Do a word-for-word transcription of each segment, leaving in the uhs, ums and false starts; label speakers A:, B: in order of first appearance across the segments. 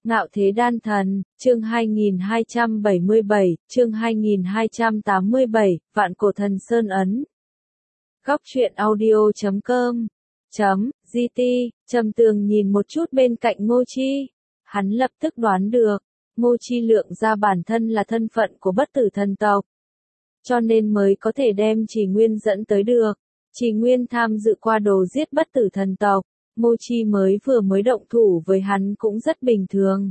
A: Ngạo Thế Đan Thần, chương hai nghìn hai trăm bảy mươi bảy, chương hai nghìn hai trăm tám mươi bảy, Vạn Cổ Thần Sơn Ấn. Góc truyện audio chấm com chấm gt, Trầm Tường nhìn một chút bên cạnh Ngô Chi. Hắn lập tức đoán được, Ngô Chi lượng ra bản thân là thân phận của bất tử thần tộc. Cho nên mới có thể đem Trì Nguyên dẫn tới được. Trì Nguyên tham dự qua đồ giết bất tử thần tộc. Ngô Chi mới vừa mới động thủ với hắn cũng rất bình thường.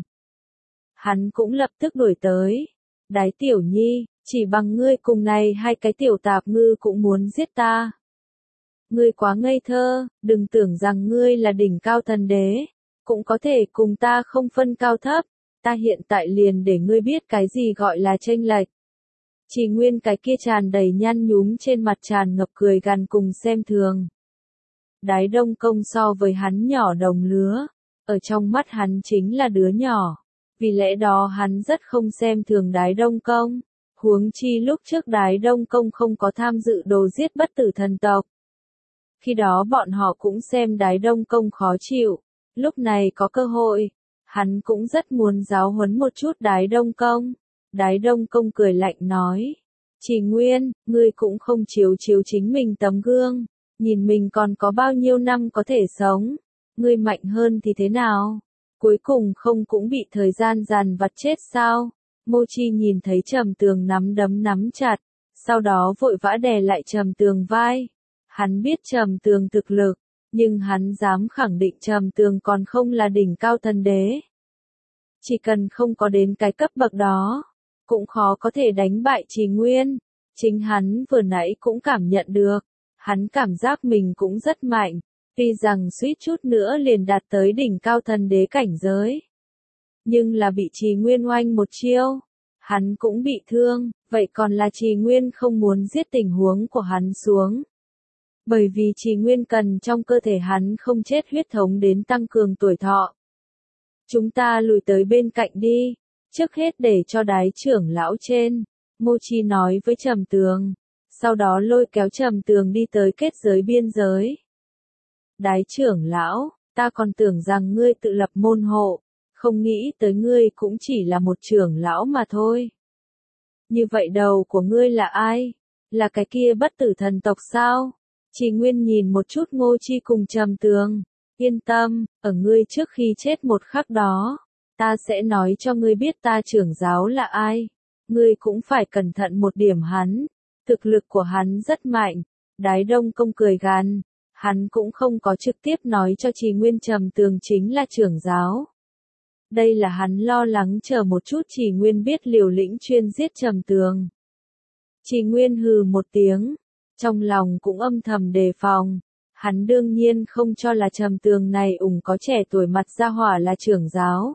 A: Hắn cũng lập tức đuổi tới. Đái Tiểu Nhi, chỉ bằng ngươi cùng này hai cái tiểu tạp ngư cũng muốn giết ta. Ngươi quá ngây thơ, đừng tưởng rằng ngươi là đỉnh cao thần đế, cũng có thể cùng ta không phân cao thấp, ta hiện tại liền để ngươi biết cái gì gọi là chênh lệch. Trì Nguyên cái kia tràn đầy nhăn nhúm trên mặt tràn ngập cười gằn cùng xem thường. Đái Đông Công so với hắn nhỏ đồng lứa, ở trong mắt hắn chính là đứa nhỏ, vì lẽ đó hắn rất không xem thường Đái Đông Công, huống chi lúc trước Đái Đông Công không có tham dự đồ giết bất tử thần tộc. Khi đó bọn họ cũng xem Đái Đông Công khó chịu, lúc này có cơ hội, hắn cũng rất muốn giáo huấn một chút Đái Đông Công. Đái Đông Công cười lạnh nói, Trì Nguyên, ngươi cũng không chiếu chiếu chính mình tấm gương. Nhìn mình còn có bao nhiêu năm có thể sống, ngươi mạnh hơn thì thế nào? Cuối cùng không cũng bị thời gian dằn vặt chết sao? Ngô Chi nhìn thấy Trầm Tường nắm đấm nắm chặt, sau đó vội vã đè lại Trầm Tường vai. Hắn biết Trầm Tường thực lực, nhưng hắn dám khẳng định Trầm Tường còn không là đỉnh cao thần đế. Chỉ cần không có đến cái cấp bậc đó, cũng khó có thể đánh bại Trì Nguyên. Chính hắn vừa nãy cũng cảm nhận được. Hắn cảm giác mình cũng rất mạnh, tuy rằng suýt chút nữa liền đạt tới đỉnh cao thần đế cảnh giới. Nhưng là bị Trì Nguyên oanh một chiêu, hắn cũng bị thương, vậy còn là Trì Nguyên không muốn giết tình huống của hắn xuống. Bởi vì Trì Nguyên cần trong cơ thể hắn không chết huyết thống đến tăng cường tuổi thọ. Chúng ta lùi tới bên cạnh đi, trước hết để cho Đái trưởng lão trên, Ngô Chi nói với Trầm Tường. Sau đó lôi kéo Trầm Tường đi tới kết giới biên giới. Đái trưởng lão, ta còn tưởng rằng ngươi tự lập môn hộ, không nghĩ tới ngươi cũng chỉ là một trưởng lão mà thôi. Như vậy đầu của ngươi là ai? Là cái kia bất tử thần tộc sao? Trì Nguyên nhìn một chút Ngô Chi cùng Trầm Tường, yên tâm, ở ngươi trước khi chết một khắc đó, ta sẽ nói cho ngươi biết ta trưởng giáo là ai. Ngươi cũng phải cẩn thận một điểm hắn. Thực lực của hắn rất mạnh, Đái Đông Công cười gằn, hắn cũng không có trực tiếp nói cho Trì Nguyên Trầm Tường chính là trưởng giáo. Đây là hắn lo lắng chờ một chút Trì Nguyên biết liều lĩnh chuyên giết Trầm Tường. Trì Nguyên hừ một tiếng, trong lòng cũng âm thầm đề phòng, hắn đương nhiên không cho là Trầm Tường này ủng có trẻ tuổi mặt ra hỏa là trưởng giáo.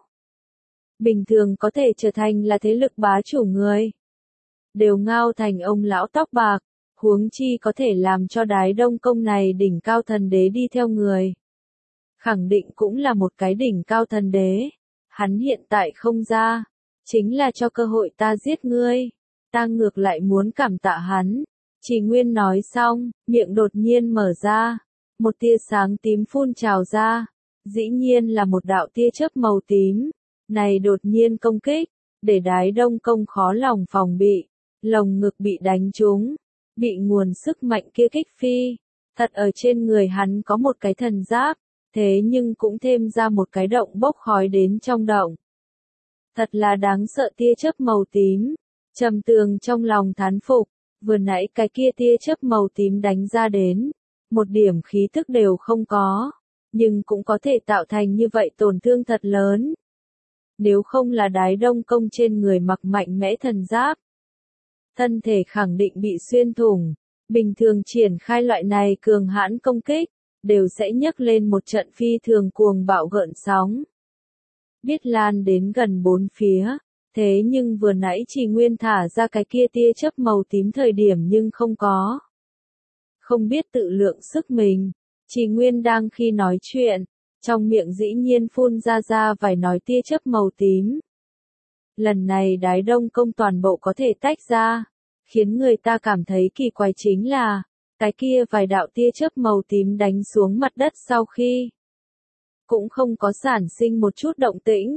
A: Bình thường có thể trở thành là thế lực bá chủ người. Đều ngao thành ông lão tóc bạc, huống chi có thể làm cho Đái Đông Công này đỉnh cao thần đế đi theo người. Khẳng định cũng là một cái đỉnh cao thần đế, hắn hiện tại không ra, chính là cho cơ hội ta giết ngươi, ta ngược lại muốn cảm tạ hắn. Trì Nguyên nói xong, miệng đột nhiên mở ra, một tia sáng tím phun trào ra, dĩ nhiên là một đạo tia chớp màu tím, này đột nhiên công kích, để Đái Đông Công khó lòng phòng bị. Lồng ngực bị đánh trúng, bị nguồn sức mạnh kia kích phi, thật ở trên người hắn có một cái thần giáp, thế nhưng cũng thêm ra một cái động bốc khói đến trong động. Thật là đáng sợ tia chớp màu tím, Trầm Tường trong lòng thán phục, vừa nãy cái kia tia chớp màu tím đánh ra đến, một điểm khí tức đều không có, nhưng cũng có thể tạo thành như vậy tổn thương thật lớn. Nếu không là Đái Đông Công trên người mặc mạnh mẽ thần giáp, thân thể khẳng định bị xuyên thủng, bình thường triển khai loại này cường hãn công kích, đều sẽ nhấc lên một trận phi thường cuồng bạo gợn sóng. Biết lan đến gần bốn phía, thế nhưng vừa nãy Trì Nguyên thả ra cái kia tia chớp màu tím thời điểm nhưng không có. Không biết tự lượng sức mình, Trì Nguyên đang khi nói chuyện, trong miệng dĩ nhiên phun ra ra vài nói tia chớp màu tím. Lần này Đái Đông Công toàn bộ có thể tách ra, khiến người ta cảm thấy kỳ quái chính là, cái kia vài đạo tia chớp màu tím đánh xuống mặt đất sau khi cũng không có sản sinh một chút động tĩnh,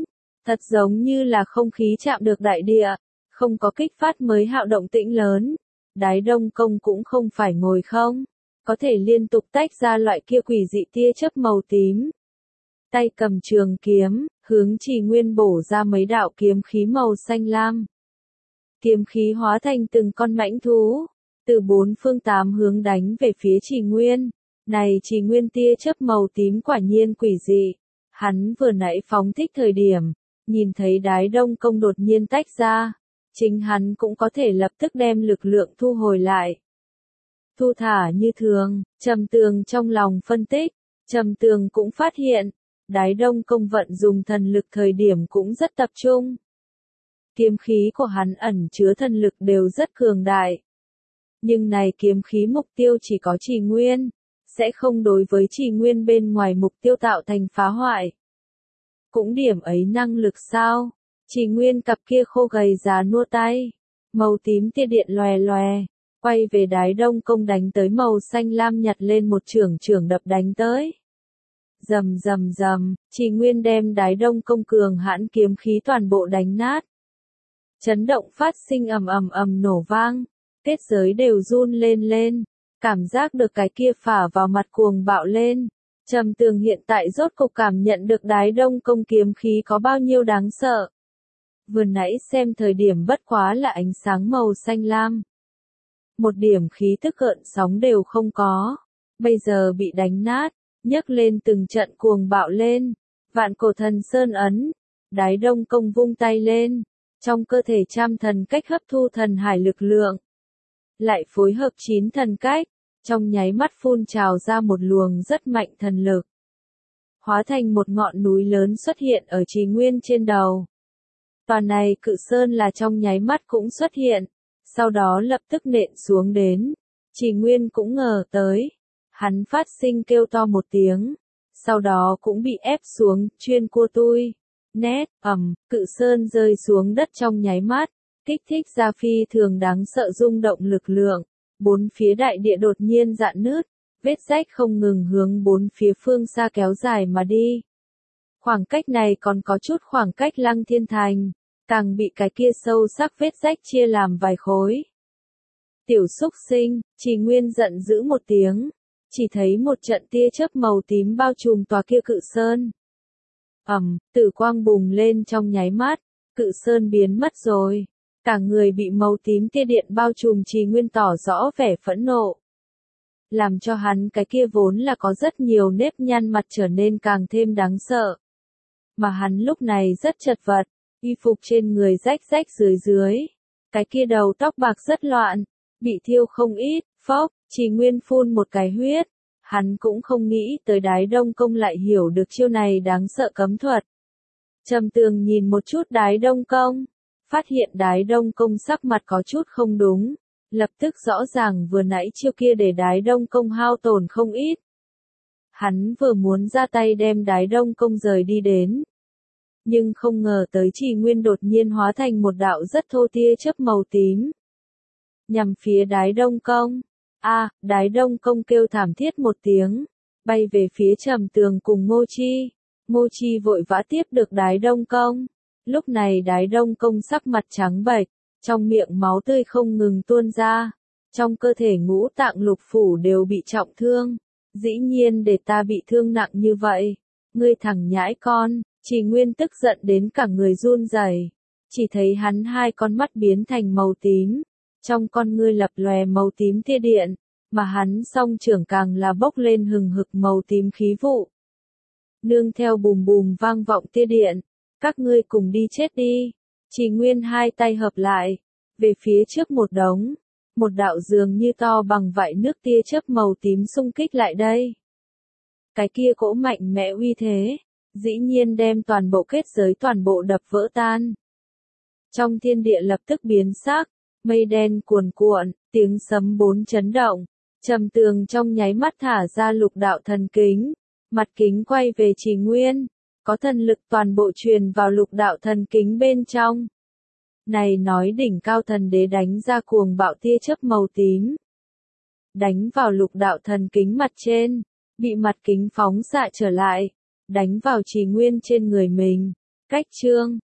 A: Thật giống như là không khí chạm được đại địa, không có kích phát mới hạo động tĩnh lớn. Đái Đông Công cũng không phải ngồi không, có thể liên tục tách ra loại kia quỷ dị tia chớp màu tím. Tay cầm trường kiếm, hướng Trì Nguyên bổ ra mấy đạo kiếm khí màu xanh lam. Kiếm khí hóa thành từng con mãnh thú, từ bốn phương tám hướng đánh về phía Trì Nguyên. Này Trì Nguyên tia chớp màu tím quả nhiên quỷ dị. Hắn vừa nãy phóng thích thời điểm, nhìn thấy Đái Đông Công đột nhiên tách ra, chính hắn cũng có thể lập tức đem lực lượng thu hồi lại. Thu thả như thường, Trầm Tường trong lòng phân tích, Trầm Tường cũng phát hiện, Đái Đông Công vận dùng thần lực thời điểm cũng rất tập trung. Kiếm khí của hắn ẩn chứa thần lực đều rất cường đại. Nhưng này kiếm khí mục tiêu chỉ có Trì Nguyên, sẽ không đối với Trì Nguyên bên ngoài mục tiêu tạo thành phá hoại. Cũng điểm ấy năng lực sao? Trì Nguyên cặp kia khô gầy già nua tay, màu tím tia điện lòe lòe, quay về Đái Đông Công đánh tới màu xanh lam nhặt lên một chưởng chưởng đập đánh tới. Rầm rầm rầm, Trì Nguyên đem Đái Đông Công cường hãn kiếm khí toàn bộ đánh nát. Chấn động phát sinh ầm ầm ầm nổ vang, kết giới đều run lên lên, cảm giác được cái kia phả vào mặt cuồng bạo lên. Trầm Tường hiện tại rốt cục cảm nhận được Đái Đông Công kiếm khí có bao nhiêu đáng sợ. Vừa nãy xem thời điểm bất quá là ánh sáng màu xanh lam. Một điểm khí tức gợn sóng đều không có. Bây giờ bị đánh nát, nhấc lên từng trận cuồng bạo lên. Vạn Cổ Thần Sơn ấn. Đái Đông Công vung tay lên. Trong cơ thể trăm thần cách hấp thu thần hải lực lượng. Lại phối hợp chín thần cách. Trong nháy mắt phun trào ra một luồng rất mạnh thần lực. Hóa thành một ngọn núi lớn xuất hiện ở Trì Nguyên trên đầu. Tòa này cự sơn là trong nháy mắt cũng xuất hiện, sau đó lập tức nện xuống đến. Trì Nguyên cũng ngờ tới. Hắn phát sinh kêu to một tiếng, sau đó cũng bị ép xuống, chuyên cua tui. Nét, ầm, cự sơn rơi xuống đất trong nháy mắt, kích thích ra phi thường đáng sợ rung động lực lượng. Bốn phía đại địa đột nhiên rạn nứt, vết rách không ngừng hướng bốn phía phương xa kéo dài mà đi. Khoảng cách này còn có chút khoảng cách Lăng Thiên Thành, càng bị cái kia sâu sắc vết rách chia làm vài khối. Tiểu xúc sinh, Trì Nguyên giận dữ một tiếng, chỉ thấy một trận tia chớp màu tím bao trùm tòa kia cự sơn. Ầm, tử quang bùng lên trong nháy mắt, cự sơn biến mất rồi. Cả người bị màu tím tia điện bao trùm Trì Nguyên tỏ rõ vẻ phẫn nộ. Làm cho hắn cái kia vốn là có rất nhiều nếp nhăn mặt trở nên càng thêm đáng sợ. Mà hắn lúc này rất chật vật, y phục trên người rách rách dưới dưới. Cái kia đầu tóc bạc rất loạn, bị thiêu không ít, phốc, Trì Nguyên phun một cái huyết. Hắn cũng không nghĩ tới Đái Đông Công lại hiểu được chiêu này đáng sợ cấm thuật. Trầm Tường nhìn một chút Đái Đông Công. Phát hiện Đái Đông Công sắc mặt có chút không đúng, lập tức rõ ràng vừa nãy chiêu kia để Đái Đông Công hao tổn không ít. Hắn vừa muốn ra tay đem Đái Đông Công rời đi đến. Nhưng không ngờ tới Trì Nguyên đột nhiên hóa thành một đạo rất thô tia chớp màu tím. Nhằm phía Đái Đông Công. A, à, Đái Đông Công kêu thảm thiết một tiếng, bay về phía Trầm Tường cùng Ngô Chi. Ngô Chi vội vã tiếp được Đái Đông Công. Lúc này Đái Đông Công sắc mặt trắng bệch, trong miệng máu tươi không ngừng tuôn ra, trong cơ thể ngũ tạng lục phủ đều bị trọng thương. Dĩ nhiên để ta bị thương nặng như vậy, ngươi thằng nhãi con. Trì Nguyên tức giận đến cả người run rẩy, chỉ thấy hắn hai con mắt biến thành màu tím, trong con ngươi lập lòe màu tím tia điện, mà hắn song trưởng càng là bốc lên hừng hực màu tím khí vụ. Nương theo bùm bùm vang vọng tia điện. Các ngươi cùng đi chết đi. Trì Nguyên hai tay hợp lại, về phía trước một đống, một đạo dường như to bằng vại nước tia chớp màu tím xung kích lại đây. Cái kia cỗ mạnh mẽ uy thế, dĩ nhiên đem toàn bộ kết giới toàn bộ đập vỡ tan. Trong thiên địa lập tức biến sắc, mây đen cuồn cuộn, tiếng sấm bốn chấn động, Trầm Tường trong nháy mắt thả ra lục đạo thần kính, mặt kính quay về Trì Nguyên. Có thần lực toàn bộ truyền vào lục đạo thần kính bên trong. Này nói đỉnh cao thần đế đánh ra cuồng bạo tia chớp màu tím. Đánh vào lục đạo thần kính mặt trên, bị mặt kính phóng xạ trở lại, đánh vào Trì Nguyên trên người mình. Cách chương